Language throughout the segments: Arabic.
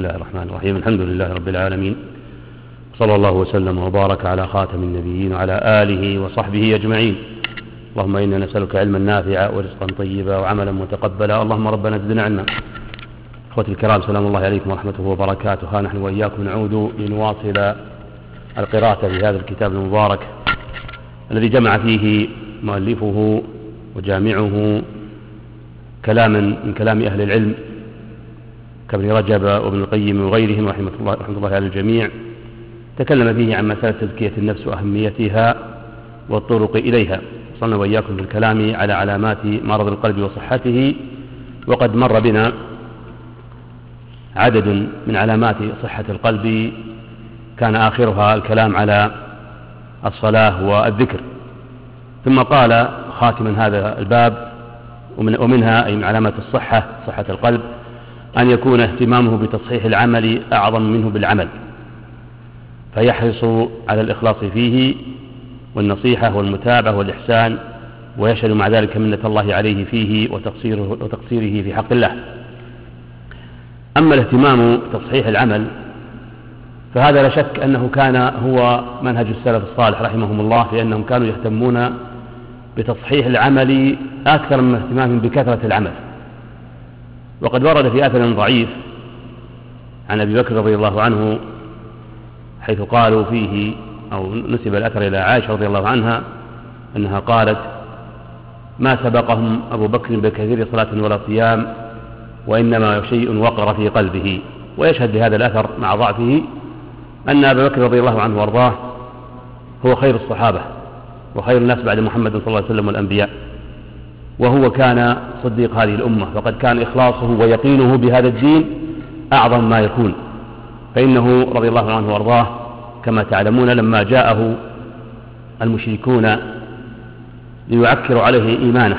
الله الرحمن الرحيم. الحمد لله رب العالمين، صلى الله وسلم وبارك على خاتم النبيين وعلى آله وصحبه أجمعين. اللهم إنا نسألك علما نافعا ورزقا طيبا وعملا متقبلا. اللهم ربنا زدنا علما. أخوتي الكرام، سلام الله عليكم ورحمته وبركاته. ها نحن وإياكم نعود لنواصل القراءة في هذا الكتاب المبارك الذي جمع فيه مؤلفه وجامعه كلاما من كلام أهل العلم كابن رجب وابن القيم وغيرهم رحمة الله على الجميع. تكلم فيه عن مسألة تزكية النفس وأهميتها والطرق إليها. وصلنا وإياكم بالكلام على علامات مرض القلب وصحته، وقد مر بنا عدد من علامات صحة القلب كان آخرها الكلام على الصلاة والذكر. ثم قال خاتما هذا الباب: ومنها أي من علامات الصحة، صحة القلب، أن يكون اهتمامه بتصحيح العمل أعظم منه بالعمل، فيحرص على الإخلاص فيه والنصيحة والمتابعة والإحسان، ويشهد مع ذلك منة الله عليه فيه وتقصيره في حق الله. أما الاهتمام بتصحيح العمل فهذا لا شك أنه كان هو منهج السلف الصالح رحمهم الله، في أنهم كانوا يهتمون بتصحيح العمل أكثر من اهتمامهم بكثرة العمل. وقد ورد في أثر ضعيف عن أبي بكر رضي الله عنه، حيث قالوا فيه أو نسب الأثر إلى عائشة رضي الله عنها أنها قالت: ما سبقهم أبو بكر بكثير صلاة ولا صيام، وإنما شيء وقر في قلبه. ويشهد بهذا الأثر مع ضعفه أن أبا بكر رضي الله عنه وارضاه هو خير الصحابة وخير الناس بعد محمد صلى الله عليه وسلم والأنبياء، وهو كان صديق هذه الأمة، فقد كان إخلاصه ويقينه بهذا الدين أعظم ما يكون. فإنه رضي الله عنه وارضاه كما تعلمون لما جاءه المشركون ليعكروا عليه إيمانه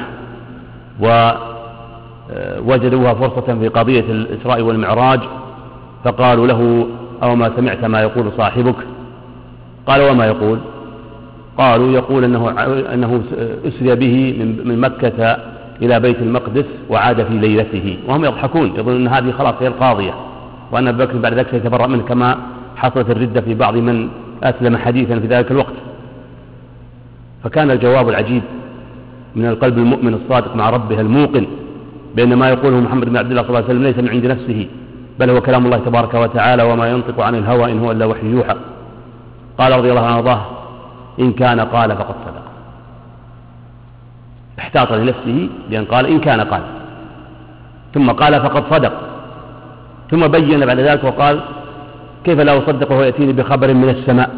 ووجدوها فرصة في قضية الإسراء والمعراج، فقالوا له: أو ما سمعت ما يقول صاحبك؟ قال: وما يقول؟ قالوا: يقول أنه أسري به من مكة إلى بيت المقدس وعاد في ليلته. وهم يضحكون، يظنون أن هذه خلاص هي القاضية، وأن أبا بكر بعد ذلك سيتبرأ منه، كما حصلت الردة في بعض من أسلم حديثا في ذلك الوقت. فكان الجواب العجيب من القلب المؤمن الصادق مع ربه الموقن بأن ما يقوله محمد بن عبد الله صلى الله عليه وسلم ليس من عند نفسه، بل هو كلام الله تبارك وتعالى: وما ينطق عن الهوى إن هو إلا وحي يوحى. قال رضي الله عنه وارضاه: إن كان قال فقد صدق. احتاط لنفسه بأن قال إن كان قال، ثم قال فقد صدق، ثم بين بعد ذلك وقال: كيف لا أصدق وهو يأتيني بخبر من السماء؟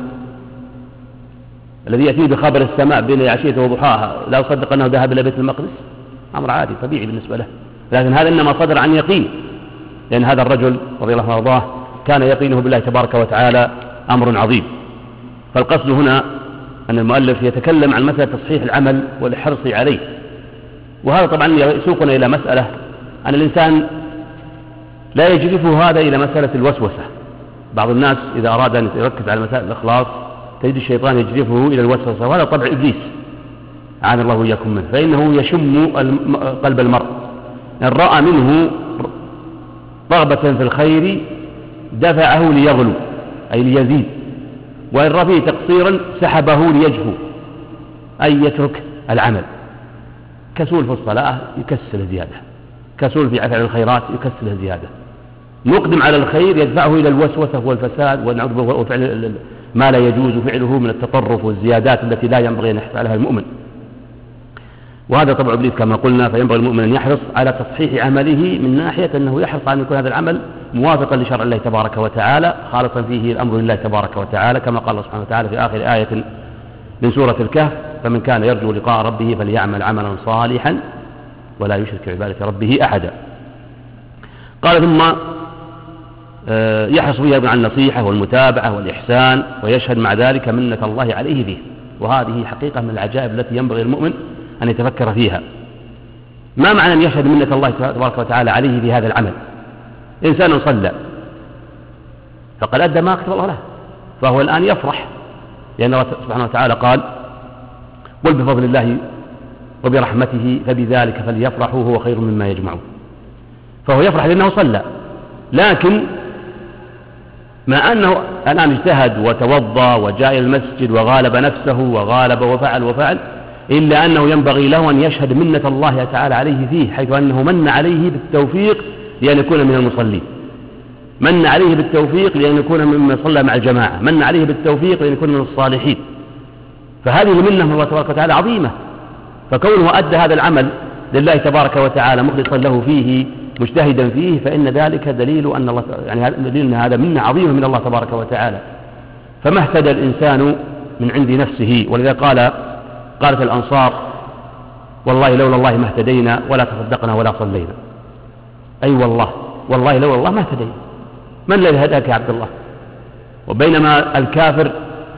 الذي يأتيني بخبر السماء بين عشية وضحاها لا أصدق أنه ذهب إلى بيت المقدس؟ أمر عادي طبيعي بالنسبة له، لكن هذا إنما صدر عن يقين، لأن هذا الرجل رضي الله عنه وارضاه كان يقينه بالله تبارك وتعالى أمر عظيم. فالقصد هنا أن المؤلف يتكلم عن مسألة تصحيح العمل والحرص عليه، وهذا طبعا يسوقنا إلى مسألة أن الإنسان لا يجرفه هذا إلى مسألة الوسوسة. بعض الناس إذا أراد أن يركز على مسائل الإخلاص تجد الشيطان يجرفه إلى الوسوسة، وهذا طبع إبليس عان الله وإياكم منه، فإنه يشم قلب المرء. إن رأى منه رغبة في الخير دفعه ليغلو أي ليزيد، وإن رأى فيه تقصيرا سحبه ليجفو أي يترك العمل. كسول في الصلاة يكسل زيادة، كسول في فعل الخيرات يكسل زيادة، مقدم على الخير يدفعه إلى الوسوسة والفساد وفعل ما لا يجوز فعله من التطرف والزيادات التي لا ينبغي أن يفعلها المؤمن. وهذا طبع إبليس كما قلنا. فينبغي المؤمن أن يحرص على تصحيح عمله من ناحية أنه يحرص على أن يكون هذا العمل موافقا لشرع الله تبارك وتعالى، خالصا فيه الأمر لله تبارك وتعالى، كما قال الله سبحانه وتعالى في آخر آية من سورة الكهف: فمن كان يرجو لقاء ربه فليعمل عملا صالحا ولا يشرك بعبادة ربه أحدا. قال: ثم يحرص فيها على النصيحة والمتابعة والإحسان، ويشهد مع ذلك منة الله عليه فيه. وهذه حقيقة من العجائب التي ينبغي المؤمن أن يتفكر فيها. ما معنى أن يشهد منة الله تبارك وتعالى عليه في هذا العمل؟ إنسان صلى فقد أدى ما كتب الله له، فهو الآن يفرح، لأن الله سبحانه وتعالى قال: قل بفضل الله وبرحمته فبذلك فليفرحوا هو خير مما يجمعون. فهو يفرح لأنه صلى، لكن مع أنه الآن اجتهد وتوضأ وجاء إلى المسجد وغالب نفسه وغالب وفعل إلا أنه ينبغي له أن يشهد منة الله تعالى عليه فيه، حيث أنه من عليه بالتوفيق لأن يكون من المصلين، من عليه بالتوفيق لأن يكون ممن صلى مع الجماعة، من عليه بالتوفيق لأن يكون من الصالحين. فهذه المنة من الله تبارك وتعالى عظيمة، فكونه أدى هذا العمل لله تبارك وتعالى مخلصا له فيه مجتهدا فيه، فإن ذلك دليل أن الله دليل أن هذا منة عظيمة من الله تبارك وتعالى. فما اهتدى الإنسان من عند نفسه، ولذا قالت الأنصار: والله لولا الله ما اهتدينا ولا تصدقنا ولا صلينا. أي والله لولا الله ما اهتدينا. من الذي هداك يا عبد الله؟ وبينما الكافر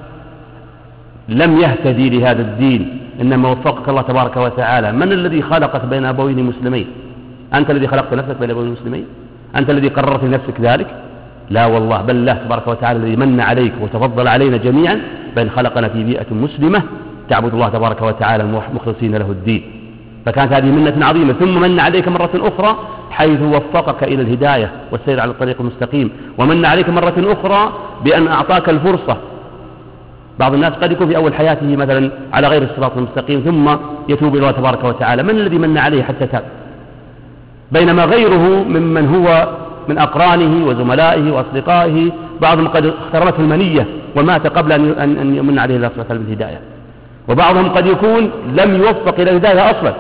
لم يهتدي لهذا الدين، إنما وفقك الله تبارك وتعالى. من الذي خلقك بين أبوين مسلمين؟ أنت الذي خلقت نفسك بين أبوين مسلمين؟ أنت الذي قررت لنفسك ذلك؟ لا والله، بل الله تبارك وتعالى الذي من عليك وتفضل علينا جميعا بل خلقنا في بيئة مسلمة تعبد الله تبارك وتعالى مخلصين له الدين. فكانت هذه منة عظيمة. ثم من عليك مرة أخرى حيث وفقك إلى الهداية والسير على الطريق المستقيم، ومن عليك مرة أخرى بأن أعطاك الفرصة. بعض الناس قد يكون في أول حياته مثلا على غير الصراط المستقيم ثم يتوب إلى الله تبارك وتعالى. من الذي من عليه حتى تاب؟ بينما غيره ممن هو من أقرانه وزملائه وأصدقائه بعضهم قد اخترته المنية ومات قبل أن يمن عليه الله سبحانه وتعالى بالهداية، وبعضهم قد يكون لم يوفق إلى الهداية أصلا،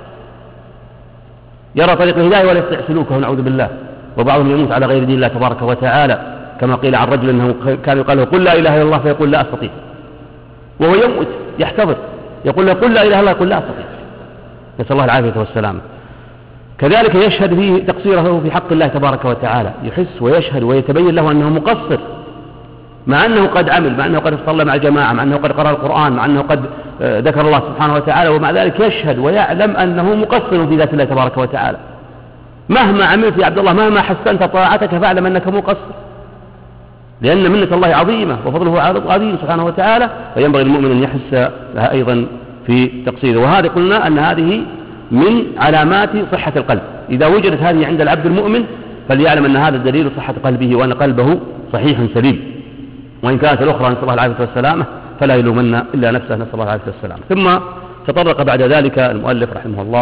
يرى طريق الهداية ولا يستطيع سلوكه نعوذ بالله. وبعضهم يموت على غير دين الله تبارك وتعالى، كما قيل عن رجل أنه كان يقال له: قل لا إله إلا الله، فيقول: لا أستطيع، وهو يموت يحتضر يقول له: قل لا إله إلا الله، يقول: لا أستطيع، نسأل الله العافية والسلامة. كذلك يشهد فيه تقصيره في حق الله تبارك وتعالى، يحس ويشهد ويتبين له أنه مقصر، مع أنه قد عمل، مع أنه قد صلى مع الجماعة، مع أنه قد قرأ القرآن، مع أنه قد ذكر الله سبحانه وتعالى، ومع ذلك يشهد ويعلم أنه مقصر في ذات الله تبارك وتعالى. مهما عملت يا عبد الله، مهما حسنت طاعتك، فاعلم أنك مقصر، لأن منة الله عظيمة وفضله عظيم سبحانه وتعالى، فينبغي المؤمن أن يحس لها أيضا في تقصيره. وهذه قلنا أن هذه من علامات صحة القلب. إذا وجدت هذه عند العبد المؤمن فليعلم أن هذا دليل صحة قلبه وأن قلبه صحيح سليم. وإن كانت الأخرى نسأل الله العافية والسلامة فلا يلومن إلا نفسه، نسأل الله العافية والسلامة. ثم تطرق بعد ذلك المؤلف رحمه الله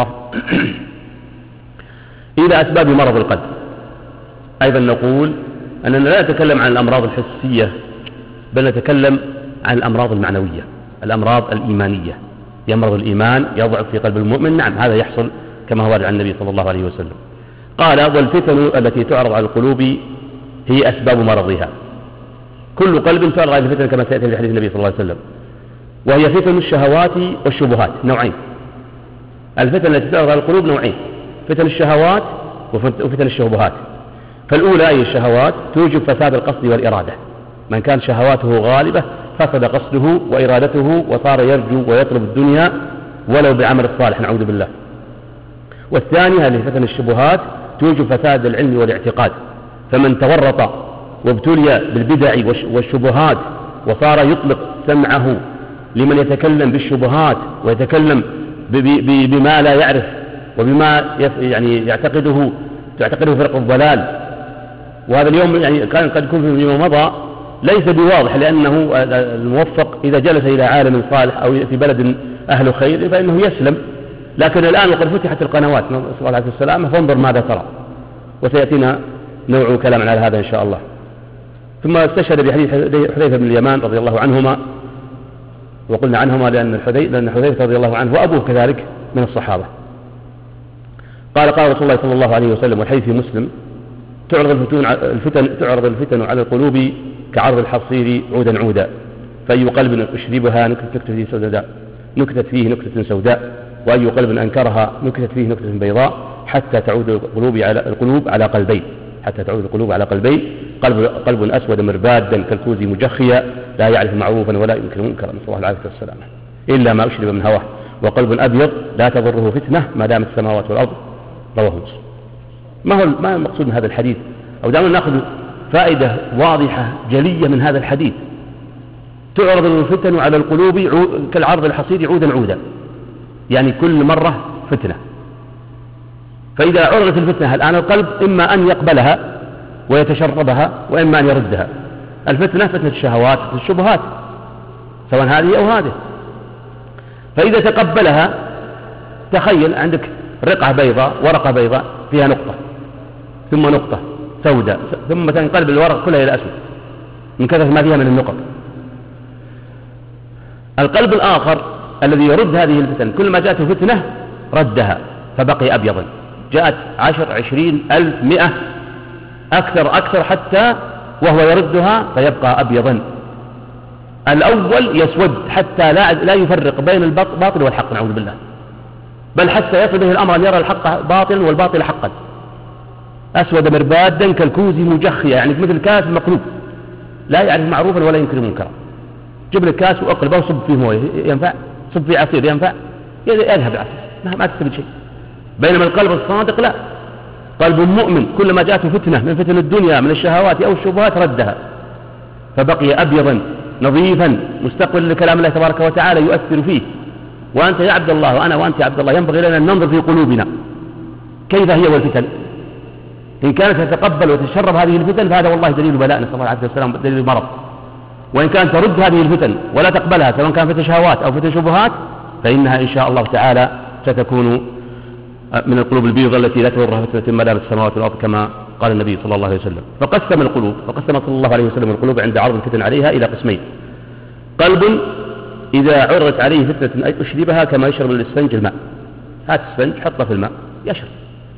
إلى أسباب مرض القلب. أيضا نقول أننا لا نتكلم عن الأمراض الحسية، بل نتكلم عن الأمراض المعنوية، الأمراض الإيمانية. يمرض الإيمان، يضعف في قلب المؤمن، نعم هذا يحصل كما هو عن النبي صلى الله عليه وسلم. قال: والفتن التي تعرض على القلوب هي أسباب مرضها. كل قلب تعرض على الفتن كما سيأتي في حديث النبي صلى الله عليه وسلم، وهي فتن الشهوات والشبهات نوعين. الفتن التي تعرض على القلوب نوعين: فتن الشهوات وفتن الشبهات. فالأولى أي الشهوات توجب فساد القصد والإرادة، من كان شهواته غالبة فسد قصده وإرادته وصار يرجو ويطلب الدنيا ولو بعمل الصالح نعوذ بالله. والثانية هذه فتن الشبهات توجب فساد العلم والاعتقاد، فمن تورط وابتلي بالبدع والشبهات وصار يطلق سمعه لمن يتكلم بالشبهات ويتكلم بما لا يعرف وبما يعني يعتقده فرق الضلال. وهذا اليوم يعني كان قد يكون فيما مضى ليس بواضح، لأنه الموفق إذا جلس إلى عالم صالح أو في بلد أهل خير فإنه يسلم. لكن الآن وقد فتحت القنوات نسأل الله العافية والسلامة، فانظر ماذا ترى، وسيأتينا نوع كلام على هذا إن شاء الله. ثم استشهد بحديث حذيفة بن اليمان رضي الله عنهما، وقلنا عنهما لأن حذيفة رضي الله عنه وأبوه كذلك من الصحابة. قال: قال رسول الله صلى الله عليه وسلم، والحديث في مسلم: تعرض الفتن على القلوب كعرض الحصير عودا عودا، فأي قلب أشربها نكتت فيه نكتة سوداء، وأي قلب أنكرها نكتت فيه نكتة بيضاء، حتى تعود القلوب على قلبين، حتى تعود القلوب على قلبين: قلب أسود مربادا كالكوز مجخيا لا يعرف معروفا ولا ينكر منكرا، نسأل الله العافية والسلامة، إلا ما أشرب من هواه، وقلب أبيض لا تضره فتنة ما دامت السماوات والأرض، رواه مسلم. ما هو المقصود من هذا الحديث؟ أو دعونا نأخذ فائدة واضحة جلية من هذا الحديث. تعرض الفتن على القلوب كالعرض الحصير عودا عودا، يعني كل مرة فتنة. فإذا عرضت الفتنة الآن القلب إما أن يقبلها ويتشربها وإما أن يردها، الفتنة فتنة الشهوات، فتنة الشبهات، سواء هذه أو هذه. فإذا تقبلها، تخيل عندك رقعة بيضاء، ورقة بيضاء فيها نقطة ثم نقطة سوداء، ثم تنقلب الورق كلها إلى أسود من كثرة ما فيها من النقط. القلب الآخر الذي يرد هذه الفتن، كل ما جاءته فتنة ردها فبقي أبيضا. جاءت 10 20 1000 100 أكثر حتى وهو يردها فيبقى أبيضا. الأول يسود حتى لا يفرق بين الباطل والحق، نعوذ بالله، بل حتى يصل به الأمر أن يرى الحق باطلا والباطل حقا. أسود مربادا كالكوز مجخية، يعني مثل كاس مقلوب لا يعرف معروفا ولا ينكر منكرا. جيب لك كاس وأقلبه وصب فيه مويه، ينفع؟ صب فيه عصير، ينفع؟ يذهب العصير، ما تستفيد شيء. بينما القلب الصادق لا، قلب مؤمن كلما جاءته فتنة من فتن الدنيا من الشهوات أو الشبهات ردها فبقي أبيضا نظيفا مستقبل لكلام الله تبارك وتعالى يؤثر فيه. وأنت يا عبد الله وأنا وأنت يا عبد الله ينبغي لنا أن ننظر في قلوبنا كيف هي والفتن. إن كانت تتقبل وتشرب هذه الفتن فهذا والله دليل بلاء، نسأل الله العافية والسلام، دليل مرض. وإن كانت ترد هذه الفتن ولا تقبلها سواء كان فتن شهوات أو فتن شبهات فإنها إن شاء الله تعالى ستكون من القلوب البيضة التي لا تضرها فتنة ما دامت السماوات والأرض كما قال النبي صلى الله عليه وسلم. فقسم صلى الله عليه وسلم القلوب عند عرض الفتن عليها إلى قسمين: قلب إذا عرضت عليه فتنة أشربها كما يشرب الإسفنج الماء، هات الإسفنج حطه في الماء يشرب.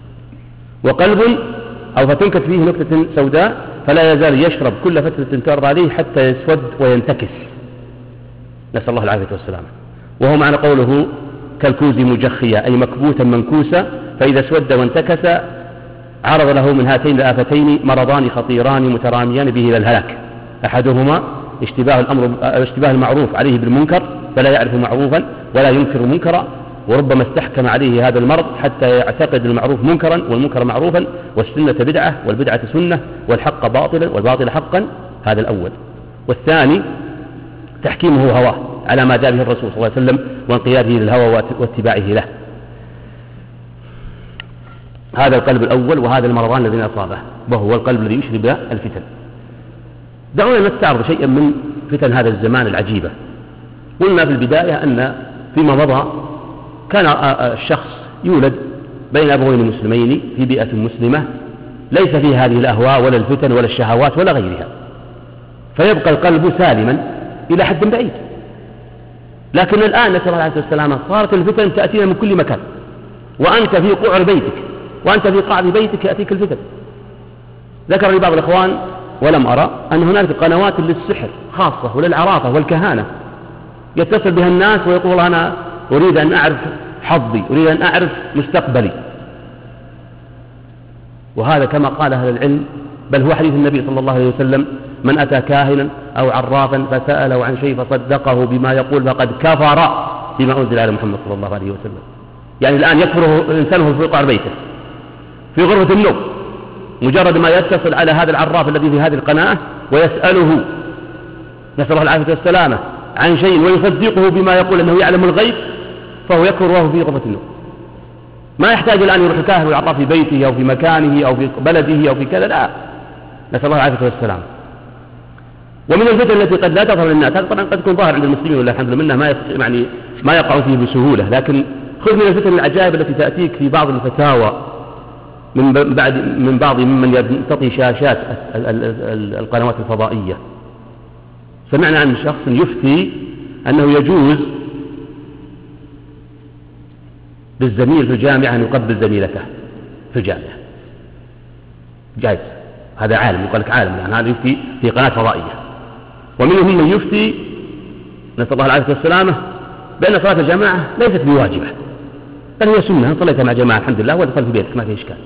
وقلب أو فتنكت فيه نكتة سوداء فلا يزال يشرب كل فتنة تعرض عليه حتى يسود وينتكس، نسأل الله العافية والسلامة. وهو معنى قوله كالكوز مجخية، أي مكبوتا منكوسا، فإذا اسود وانتكس عرض له من هاتين الآفتين مرضان خطيران متراميان به إلى الهلاك. أحدهما اشتباه المعروف عليه بالمنكر فلا يعرف معروفا ولا ينكر منكرا، وربما استحكم عليه هذا المرض حتى يعتقد المعروف منكرا والمنكر معروفا والسنة بدعة والبدعة سنة والحق باطلا والباطل حقا، هذا الأول. والثاني تحكيمه هواه على ما جاء به الرسول صلى الله عليه وسلم وانقياده للهوى واتباعه له. هذا القلب الأول، وهذا المرضان الذين أصابه، وهو القلب الذي يشرب الفتن. دعونا نستعرض شيئا من فتن هذا الزمان العجيبة. قلنا في البداية أن فيما مضى كان الشخص يولد بين أبوين مسلمين في بيئة مسلمة ليس فيها هذه الأهواء ولا الفتن ولا الشهوات ولا غيرها، فيبقى القلب سالما إلى حد بعيد. لكن الآن نسأل الله العافية والسلامة صارت الفتن تأتينا من كل مكان، وأنت في قعر بيتك وأنت في قاع بيتك يأتيك الفتن. ذكر لي بعض الإخوان ولم أرى أن هناك قنوات للسحر خاصة وللعرافة والكهانة، يتصل بها الناس ويقول أنا أريد أن أعرف حظي، أريد أن أعرف مستقبلي. وهذا كما قال أهل العلم، بل هو حديث النبي صلى الله عليه وسلم: من أتى كاهنا أو عرافا فسأله عن شيء فصدقه بما يقول فقد كفر بما أنزل على محمد صلى الله عليه وسلم. يعني الآن يكفر الإنسان في قعر بيته في غرفة النوم، مجرد ما يتصل على هذا العراف الذي في هذه القناة ويسأله نسأل الله العافية والسلامة عن شيء ويصدقه بما يقول أنه يعلم الغيب فهو يكفر وهو في غرفة النوم. ما يحتاج الآن يروح الكاهن ويعرف في بيته أو في مكانه أو في بلده أو في كذا، لا، نسأل الله العافية والسلامة. ومن الفتن التي قد لا تظهر للناس، طبعا قد تكون ظاهر عند المسلمين والله الحمد لله ما يقع فيه بسهولة، لكن خذ من الفتن العجائب التي تأتيك في بعض الفتاوى من بعض ممن ينتقي شاشات القنوات الفضائية. سمعنا عن شخص يفتي أنه يجوز للزميل في الجامعة أن يقبل زميلته في الجامعة، جائز. هذا عالم، يقول لك عالم، يعني هذا يفتي في قناة فضائية. ومنهم من يفتي نسأل الله العافية والسلامة بأن صلاة الجماعة ليست بواجبة بل هي سنة، إن صليت مع جماعة الحمد لله وتصل في بيتك ما في إشكال،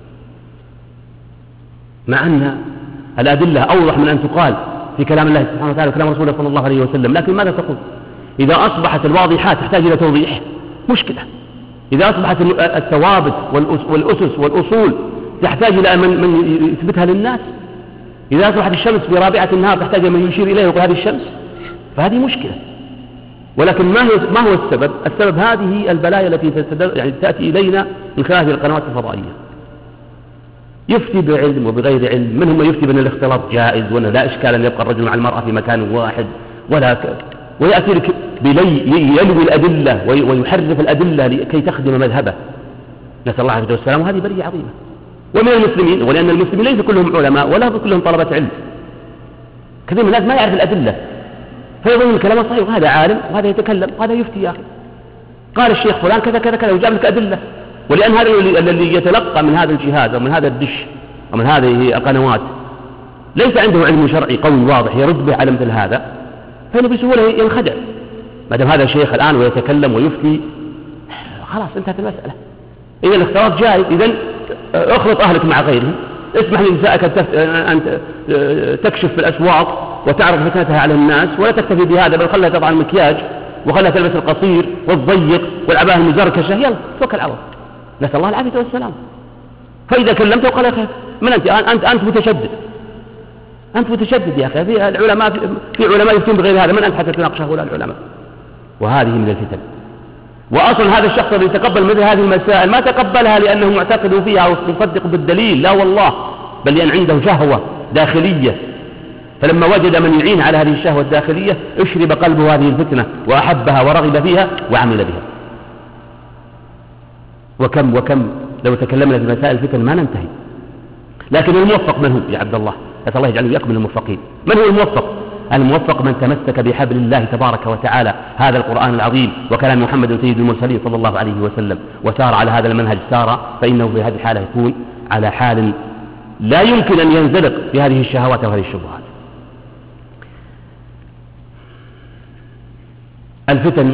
مع أن الأدلة أوضح من أن تقال في كلام الله سبحانه وتعالى وكلام رسوله صلى الله عليه وسلم. لكن ماذا تقول إذا أصبحت الواضحات تحتاج إلى توضيح؟ مشكلة. إذا أصبحت الثوابت والأسس والأصول تحتاج إلى من يثبتها للناس، إذا أصبحت الشمس في رابعة النهار تحتاج من يشير إليه ويقول هذه الشمس، فهذه مشكلة. ولكن ما هو السبب؟ السبب هذه البلايا التي يعني تأتي إلينا من خلال القنوات الفضائية. يفتي بعلم وبغير علم. منهم من يفتي بأن الاختلاط جائز وأن لا إشكال أن يبقى الرجل مع المرأة في مكان واحد ويأتي لك يلوي الأدلة ويحرف الأدلة لكي تخدم مذهبه، نسأل الله العافية والسلام. وهذه بلية عظيمة. ومن المسلمين، ولأن المسلمين ليس كلهم علماء ولا كلهم طلبة علم، كثير من الناس ما يعرف الأدلة فيظن الكلام صحيح، وهذا عالم وهذا يتكلم وهذا يفتي. يا أخي قال الشيخ فلان كذا كذا كذا وجاب لك أدلة. ولأن هذا الذي يتلقى من هذا الجهاز أو من هذا الدش أو من هذه القنوات ليس عنده علم شرعي قوي واضح يرد به على مثل هذا، فإنه بسهولة ينخدع. ما دام هذا الشيخ الآن ويتكلم ويفتي خلاص انتهت المسألة. إذا الاختلاط جائز، إذن اخلط أهلك مع غيرهم، اسمح لنسائك أن تكشف في الأسواق وتعرف فتنتها على الناس، ولا تكتفي بهذا بل خلها تضع المكياج وخلها تلبس القصير والضيق والعباءة المزركشة، يلا توكل على الله، نسأل الله العافية والسلام. فإذا كلمت وقال يا أخي من أنت متشدد، أنت متشدد يا أخي. في علماء يفتون بغير هذا، من أنت حتى تناقش هؤلاء العلماء؟ وهذه من الفتن. وأصلا هذا الشخص الذي يتقبل مثل هذه المسائل ما تقبلها لأنه معتقد فيها أو يصدق بالدليل، لا والله، بل لأن عنده شهوة داخلية، فلما وجد من يعين على هذه الشهوة الداخلية اشرب قلبه هذه الفتنة وأحبها ورغب فيها وعمل بها. وكم لو تكلمنا في مسائل الفتن ما ننتهي. لكن الموفق من هو يا عبد الله؟ أسأل الله يجعله يقبل الموفقين. من هو الموفق؟ الموفق من تمسك بحبل الله تبارك وتعالى، هذا القرآن العظيم وكلام محمد سيد المرسلين صلى الله عليه وسلم، وسار على هذا المنهج سار، فإنه في هذه الحالة يكون على حال لا يمكن أن ينزلق بهذه الشهوات وهذه الشبهات. الفتن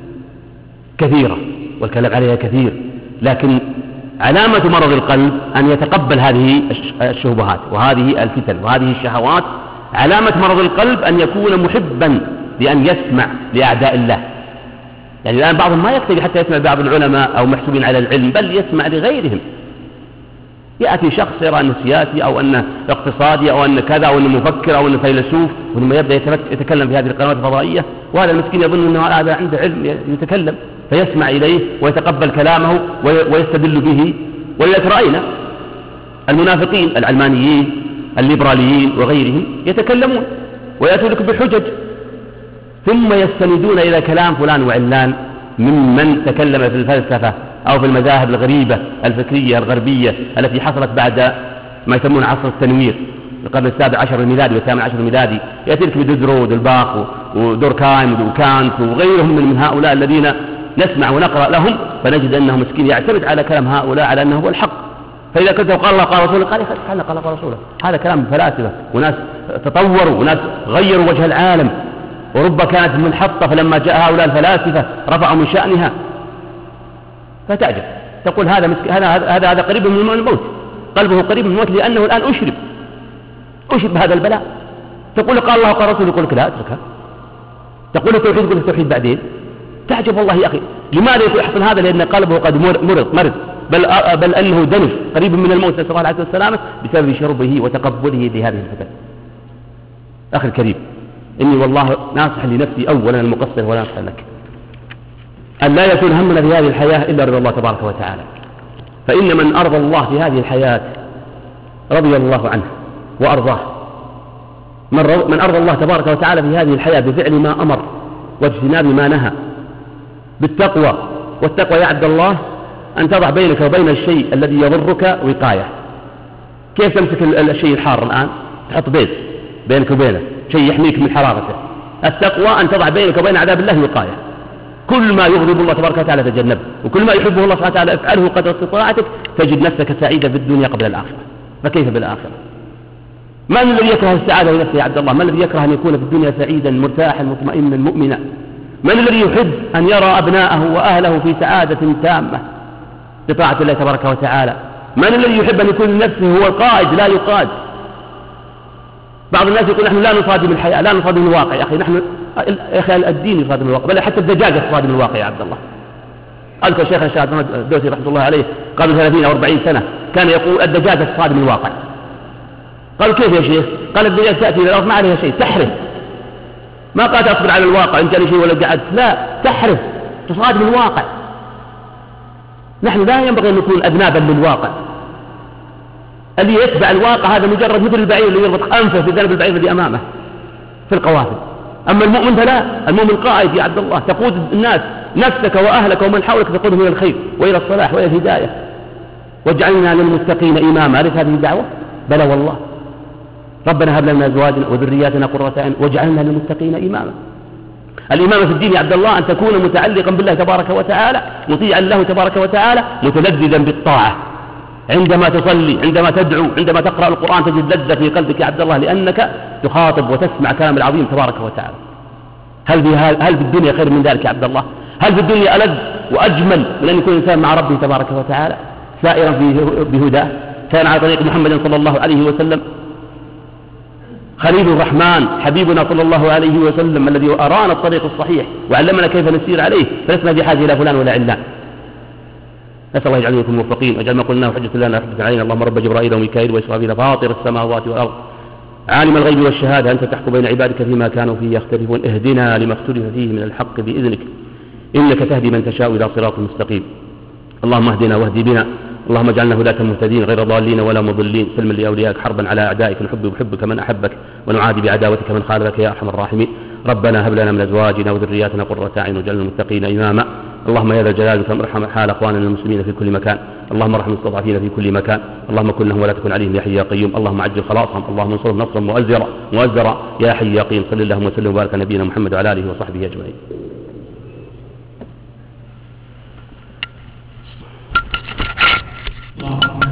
كثيرة والكلام عليها كثير، لكن علامة مرض القلب أن يتقبل هذه الشبهات وهذه الفتن وهذه الشهوات. علامة مرض القلب أن يكون محبا لأن يسمع لأعداء الله. يعني الآن بعضهم ما يكتفي حتى يسمع بعض العلماء أو محسوبين على العلم، بل يسمع لغيرهم. يأتي شخص يرى أنه سياسي أو أنه اقتصادي أو أنه كذا أو أنه مفكر أو أنه فيلسوف، ثم يبدأ يتكلم في هذه القنوات الفضائية، وهذا المسكين يظن أنه هذا عنده علم يتكلم، فيسمع إليه ويتقبل كلامه ويستدل به. ولذلك رأينا المنافقين العلمانيين الليبراليين وغيرهم يتكلمون ويأتوا لك بحجج، ثم يستندون إلى كلام فلان وعلان ممن تكلم في الفلسفة أو في المذاهب الغريبة الفكرية الغربية التي حصلت بعد ما يسمون عصر التنوير، القرن السابع عشر الميلادي والثامن عشر الميلادي. يأتي لك بدودرود والباخ ودوركايم وكانت وغيرهم من هؤلاء الذين نسمع ونقرأ لهم، فنجد أنه مسكين يعتمد على كلام هؤلاء على أنه هو الحق. فإذا كنت قال الله قال رسوله قال قال رسوله، هذا كلام فلاسفة وناس تطوروا وناس غيروا وجه العالم، ورب كانت منحطة، فلما جاء هؤلاء الفلاسفة رفعوا من شأنها. فتعجب تقول هذا قريب من الموت، قلبه قريب من الموت لأنه الآن أشرب هذا البلاء. تقول قال الله قال رسوله يقول لك لا اتركها. تقول التوحيد يقول التوحيد بعدين. تعجب والله يا أخي، لماذا يحصل هذا؟ لأن قلبه قد مرض بل أنه دنس قريب من الموت نسأل الله العافية والسلامة بسبب شربه وتقبله لهذه الفتن. أخي الكريم، إني والله ناصح لنفسي أولا المقصر ولا ناصح لك أن لا يكون همنا في هذه الحياة إلا رضا الله تبارك وتعالى. فإن من أرضى الله في هذه الحياة رضي الله عنه وأرضاه. من أرضى الله تبارك وتعالى في هذه الحياة بفعل ما أمر واجتناب ما نهى بالتقوى. والتقوى يا عبد الله أن تضع بينك وبين الشيء الذي يضرك وقاية. كيف تمسك الشيء الحار الآن؟ تحط بيت بينك وبينه، شيء يحميك من حرارته. التقوى أن تضع بينك وبين عذاب الله وقاية. كل ما يغضب الله تبارك وتعالى تجنبه، وكل ما يحبه الله سبحانه وتعالى افعله قدر استطاعتك، تجد نفسك سعيدا في الدنيا قبل الآخرة. فكيف بالآخرة؟ من الذي يكره السعادة لنفسه يا عبد الله؟ من الذي يكره أن يكون في الدنيا سعيدا مرتاحا مطمئنا مؤمنا؟ من الذي يحب أن يرى أبناءه وأهله في سعادة تامة بطاعة الله تبارك وتعالى؟ من الذي يحب أن يكون لنفسه هو القائد لا يقاد؟ بعض الناس يقول نحن لا نصادم الحياة، لا نصادم الواقع. يا أخي الدين يصادم الواقع، بل حتى الدجاجة تصادم الواقع يا عبد الله. أذكر شيخ الشيخ الدوسي رحمه الله عليه قبل 30 أو 40 سنة كان يقول الدجاجة تصادم الواقع. قال كيف يا شيخ؟ قال الدجاجة تأتي إلى الأرض ما عليها شيء، تحرف. ما قال تصبر على الواقع إن كان شيء ولا قعدت، لا، تحرف تصادم الواقع. نحن لا ينبغي أن نكون أذنابا للواقع، اللي يتبع الواقع هذا مجرد مثل البعير اللي يربط أنفه في ذنب البعير الذي أمامه في القوافل. أما المؤمن فلا، المؤمن قائد يا عبد الله، تقود الناس نفسك وأهلك ومن حولك تقودهم إلى الخير وإلى الصلاح وإلى الهداية. واجعلنا للمتقين إماما، أليس هذه الدعوة؟ بلى والله. ربنا هب لنا من أزواجنا وذرياتنا قرة أعين واجعلنا للمتقين إماما. الإمامة في الدين يا عبد الله أن تكون متعلقا بالله تبارك وتعالى، مطيعا له تبارك وتعالى، متلذذا بالطاعة. عندما تصلي، عندما تدعو، عندما تقرأ القرآن تجد لذة في قلبك يا عبد الله، لأنك تخاطب وتسمع كلام العظيم تبارك وتعالى. هل في الدنيا خير من ذلك يا عبد الله؟ هل في الدنيا ألذ وأجمل من أن يكون الإنسان مع ربه تبارك وتعالى سائرا بهداه، كان على طريق محمد صلى الله عليه وسلم خليل الرحمن حبيبنا صلى الله عليه وسلم الذي أرانا الطريق الصحيح وعلمنا كيف نسير عليه، فلسنا بحاجة إلى فلان ولا علان. نسأل الله يجعلنا منكم موفقين، واجعل ما قلناه حجة لنا حجة علينا. اللهم رب جبرائيل وميكائيل وإسرافيل فاطر السماوات والأرض عالم الغيب والشهادة، أنت تحكم بين عبادك فيما كانوا فيه يختلفون، اهدنا لما اختلف فيه من الحق بإذنك، إنك تهدي من تشاء إلى صراط مستقيم. اللهم اهدنا واهدي بنا، اللهم اجعلنا هداة مهتدين غير ضالين ولا مضلين، سلم لأوليائك حربا على أعدائك، نحب بحبك من أحبك ونعادي بعداوتك من خالفك يا أرحم الراحمين. ربنا هب لنا من أزواجنا وذرياتنا قرة أعين واجعلنا للمتقين إماما. اللهم يا ذا الجلال والإكرام ارحم حال أخواننا المسلمين في كل مكان، اللهم ارحم المستضعفين في كل مكان، اللهم كن لهم ولا تكن عليهم يا حي يا قيوم، اللهم عجل خلاصهم، اللهم انصرهم نصرا مؤزرا يا حي يا قيوم. صل اللهم وسلم وبارك على نبينا محمد وعلى آله وصحبه أجمعين.